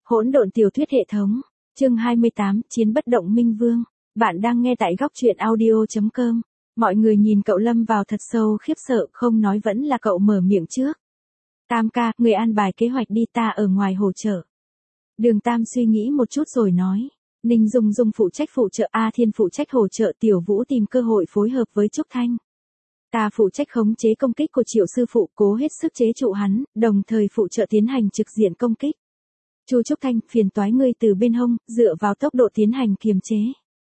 Hỗn độn tiểu thuyết hệ thống, chương 28, Chiến bất động minh vương. Bạn đang nghe tại góc truyện audio.com. Mọi người nhìn cậu lâm vào thật sâu khiếp sợ, không nói vẫn là cậu mở miệng trước. Tam ca, người an bài kế hoạch đi, ta ở ngoài hỗ trợ. Đường Tam suy nghĩ một chút rồi nói. Ninh Dung Dung phụ trách phụ trợ, A Thiên phụ trách hỗ trợ, Tiểu Vũ tìm cơ hội phối hợp với Trúc Thanh. Ta phụ trách khống chế công kích của Triệu sư phụ, cố hết sức chế trụ hắn, đồng thời phụ trợ tiến hành trực diện công kích. Chu Trúc Thanh, phiền toái ngươi từ bên hông, dựa vào tốc độ tiến hành kiềm chế.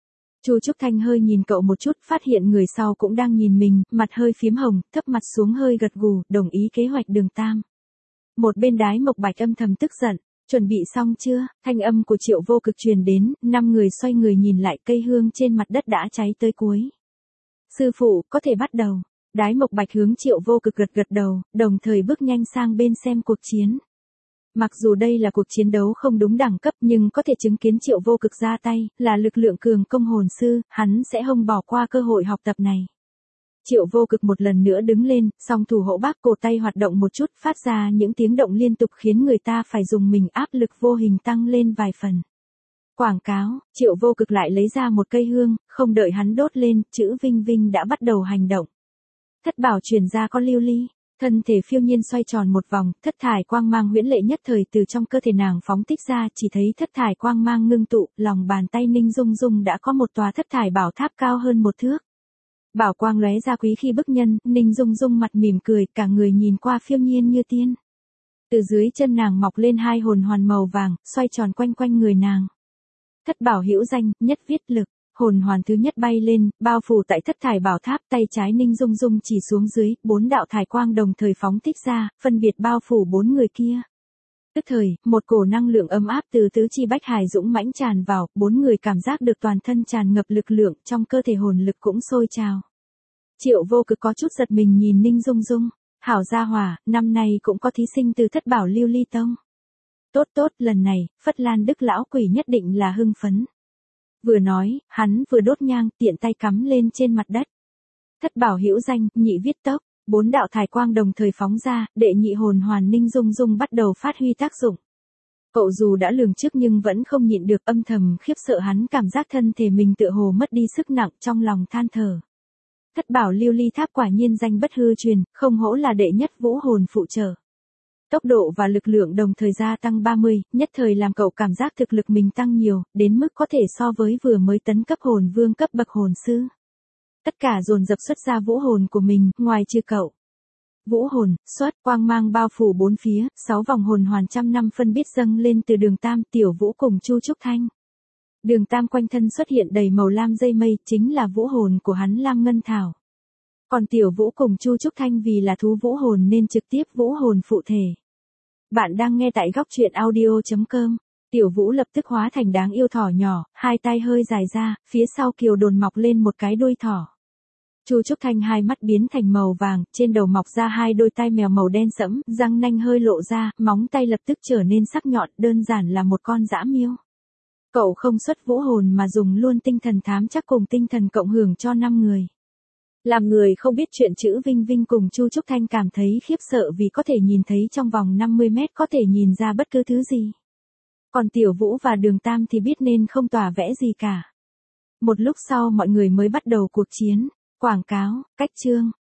Chu Trúc Thanh hơi nhìn cậu một chút, phát hiện người sau cũng đang nhìn mình, mặt hơi phím hồng, thấp mặt xuống hơi gật gù, đồng ý kế hoạch Đường Tam. Một bên Đái Mộc Bạch âm thầm tức giận, chuẩn bị xong chưa? Thanh âm của Triệu Vô Cực truyền đến, 5 người xoay người nhìn lại, cây hương trên mặt đất đã cháy tới cuối. Sư phụ, có thể bắt đầu. Đái Mộc Bạch hướng Triệu Vô Cực gật gật đầu, đồng thời bước nhanh sang bên xem cuộc chiến. Mặc dù đây là cuộc chiến đấu không đúng đẳng cấp nhưng có thể chứng kiến Triệu Vô Cực ra tay, là lực lượng cường công hồn sư, hắn sẽ không bỏ qua cơ hội học tập này. Triệu Vô Cực một lần nữa đứng lên, song thủ hộ bác cổ tay hoạt động một chút, phát ra những tiếng động liên tục khiến người ta phải dùng mình, áp lực vô hình tăng lên vài phần. Quảng cáo, Triệu Vô Cực lại lấy ra một cây hương, không đợi hắn đốt lên, chữ Vinh Vinh đã bắt đầu hành động. Thất bảo truyền ra con lưu ly. Thân thể phiêu nhiên xoay tròn một vòng, thất thải quang mang huyễn lệ nhất thời từ trong cơ thể nàng phóng thích ra, chỉ thấy thất thải quang mang ngưng tụ, lòng bàn tay Ninh Dung Dung đã có một tòa thất thải bảo tháp cao hơn 1 thước. Bảo quang lóe ra quý khi bức nhân, Ninh Dung Dung mặt mỉm cười, cả người nhìn qua phiêu nhiên như tiên. Từ dưới chân nàng mọc lên 2 hồn hoàn màu vàng, xoay tròn quanh quanh người nàng. Thất bảo hữu danh, nhất viết lực. Hồn hoàn thứ nhất bay lên, bao phủ tại thất thải bảo tháp, tay trái Ninh Dung Dung chỉ xuống dưới, 4 đạo thải quang đồng thời phóng thích ra, phân biệt bao phủ 4 người kia. Tức thời, một cổ năng lượng ấm áp từ tứ chi bách hải dũng mãnh tràn vào, 4 người cảm giác được toàn thân tràn ngập lực lượng, trong cơ thể hồn lực cũng sôi trào. Triệu Vô Cực có chút giật mình nhìn Ninh Dung Dung, hảo gia hỏa, năm nay cũng có thí sinh từ thất bảo lưu ly tông. Tốt tốt, lần này, Phất Lan Đức lão quỷ nhất định là hưng phấn. Vừa nói, hắn vừa đốt nhang, tiện tay cắm lên trên mặt đất. Thất bảo hữu danh, nhị viết tốc, 4 đạo thải quang đồng thời phóng ra, đệ nhị hồn hoàn Ninh Dung Dung bắt đầu phát huy tác dụng. Cậu dù đã lường trước nhưng vẫn không nhịn được, âm thầm khiếp sợ, hắn cảm giác thân thể mình tựa hồ mất đi sức nặng, trong lòng than thở. Thất bảo lưu ly tháp quả nhiên danh bất hư truyền, không hổ là đệ nhất vũ hồn phụ trợ. Tốc độ và lực lượng đồng thời gia tăng 30, nhất thời làm cậu cảm giác thực lực mình tăng nhiều, đến mức có thể so với vừa mới tấn cấp hồn vương cấp bậc hồn sư. Tất cả dồn dập xuất ra vũ hồn của mình, ngoài trừ cậu. Vũ hồn, xuất, quang mang bao phủ 4 phía, 6 vòng hồn hoàn trăm năm phân biết dâng lên từ Đường Tam, Tiểu Vũ cùng Chu Trúc Thanh. Đường Tam quanh thân xuất hiện đầy màu lam dây mây, chính là vũ hồn của hắn Lam Ngân Thảo. Còn Tiểu Vũ cùng Chu Trúc Thanh vì là thú vũ hồn nên trực tiếp vũ hồn phụ thể. Bạn đang nghe tại góc truyện audio.com. Tiểu Vũ lập tức hóa thành đáng yêu thỏ nhỏ, 2 tay hơi dài ra, phía sau kiều đồn mọc lên một cái đuôi thỏ. Chu Trúc Thanh 2 mắt biến thành màu vàng, trên đầu mọc ra 2 đôi tai mèo màu đen sẫm, răng nanh hơi lộ ra, móng tay lập tức trở nên sắc nhọn, đơn giản là một con dã miêu. Cậu không xuất vũ hồn mà dùng luôn tinh thần thám chắc cùng tinh thần cộng hưởng cho 5 người. Làm người không biết chuyện chữ Vinh Vinh cùng Chu Trúc Thanh cảm thấy khiếp sợ vì có thể nhìn thấy trong vòng 50 mét có thể nhìn ra bất cứ thứ gì. Còn Tiểu Vũ và Đường Tam thì biết nên không tỏa vẽ gì cả. Một lúc sau mọi người mới bắt đầu cuộc chiến. Quảng cáo, cách chương,